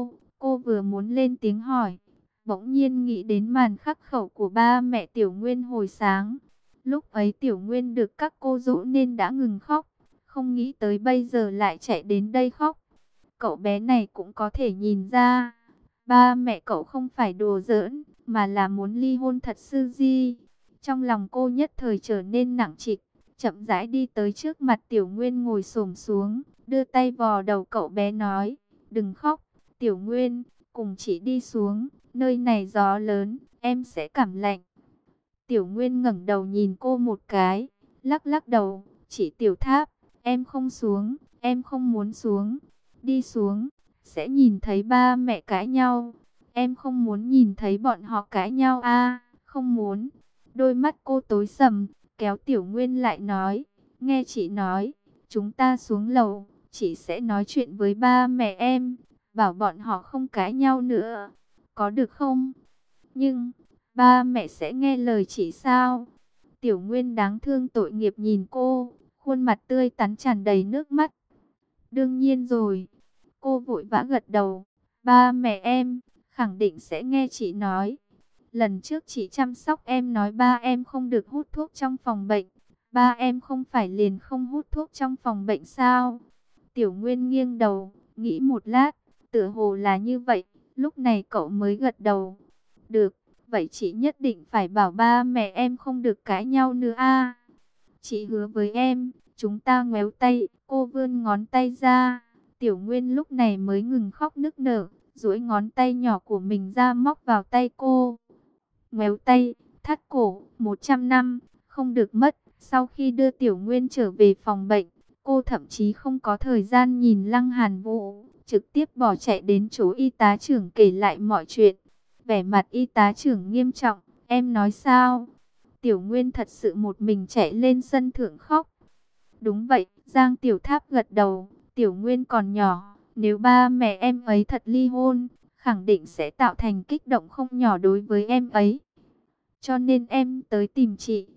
cô vừa muốn lên tiếng hỏi, bỗng nhiên nghĩ đến màn khắc khẩu của ba mẹ Tiểu Nguyên hồi sáng. Lúc ấy Tiểu Nguyên được các cô dỗ nên đã ngừng khóc, không nghĩ tới bây giờ lại chạy đến đây khóc. Cậu bé này cũng có thể nhìn ra, ba mẹ cậu không phải đùa giỡn, mà là muốn ly hôn thật sự gì. Trong lòng cô nhất thời trở nên nặng trịch, chậm rãi đi tới trước mặt Tiểu Nguyên ngồi xổm xuống, đưa tay vò đầu cậu bé nói, đừng khóc, Tiểu Nguyên, cùng chị đi xuống, nơi này gió lớn, em sẽ cảm lạnh. Tiểu Nguyên ngẩng đầu nhìn cô một cái, lắc lắc đầu, chị Tiểu Tháp, em không xuống, em không muốn xuống, đi xuống, sẽ nhìn thấy ba mẹ cãi nhau, em không muốn nhìn thấy bọn họ cãi nhau a, không muốn. Đôi mắt cô tối sầm, kéo Tiểu Nguyên lại nói, nghe chị nói, chúng ta xuống lầu, chị sẽ nói chuyện với ba mẹ em, bảo bọn họ không cãi nhau nữa, có được không? Nhưng, ba mẹ sẽ nghe lời chị sao? Tiểu Nguyên đáng thương tội nghiệp nhìn cô, khuôn mặt tươi tắn tràn đầy nước mắt. Đương nhiên rồi, cô vội vã gật đầu, ba mẹ em, khẳng định sẽ nghe chị nói. Lần trước chị chăm sóc em nói ba em không được hút thuốc trong phòng bệnh. Ba em không phải liền không hút thuốc trong phòng bệnh sao? Tiểu Nguyên nghiêng đầu, nghĩ một lát, tựa hồ là như vậy. Lúc này cậu mới gật đầu. Được, vậy chị nhất định phải bảo ba mẹ em không được cãi nhau nữa a. Chị hứa với em, chúng ta ngoéo tay, cô vươn ngón tay ra. Tiểu Nguyên lúc này mới ngừng khóc nức nở, duỗi ngón tay nhỏ của mình ra móc vào tay cô. Ngoéo tay, thắt cổ, 100 năm, không được mất. Sau khi đưa Tiểu Nguyên trở về phòng bệnh, cô thậm chí không có thời gian nhìn Lăng Hàn Vũ, trực tiếp bỏ chạy đến chỗ y tá trưởng kể lại mọi chuyện. Vẻ mặt y tá trưởng nghiêm trọng, em nói sao? Tiểu Nguyên thật sự một mình chạy lên sân thượng khóc. Đúng vậy, Giang Tiểu Tháp gật đầu, Tiểu Nguyên còn nhỏ, nếu ba mẹ em ấy thật ly hôn, khẳng định sẽ tạo thành kích động không nhỏ đối với em ấy. Cho nên em tới tìm chị,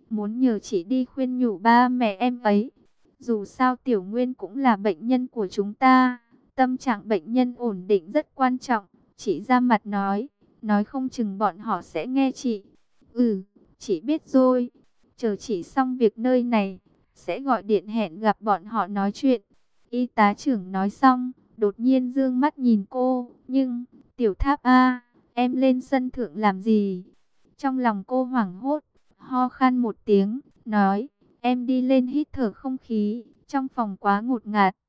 muốn nhờ chị đi khuyên nhủ ba mẹ em ấy. Dù sao Tiểu Nguyên cũng là bệnh nhân của chúng ta, tâm trạng bệnh nhân ổn định rất quan trọng. Chị ra mặt nói không chừng bọn họ sẽ nghe chị. Ừ, chị biết rồi. Chờ chị xong việc nơi này, sẽ gọi điện hẹn gặp bọn họ nói chuyện. Y tá trưởng nói xong, đột nhiên dương mắt nhìn cô. Nhưng, Tiểu Tháp A, em lên sân thượng làm gì? Trong lòng cô hoảng hốt, ho khan một tiếng, nói, em đi lên hít thở không khí, trong phòng quá ngột ngạt.